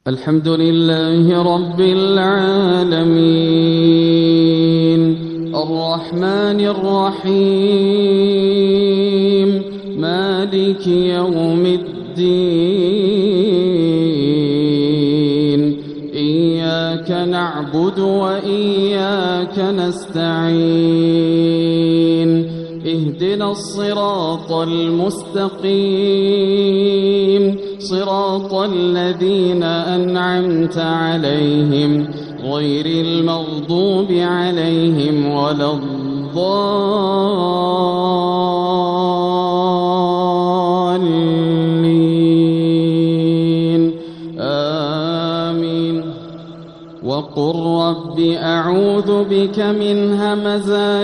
الحمد لله رب العالمين الرحمن الرحيم مالك يوم الدين إياك نعبد وإياك نستعين اهدنا الصراط المستقيم صراط الذين أنعمت عليهم غير المغضوب عليهم ولا الضالين آمين. وقل رب أعوذ بك من همزات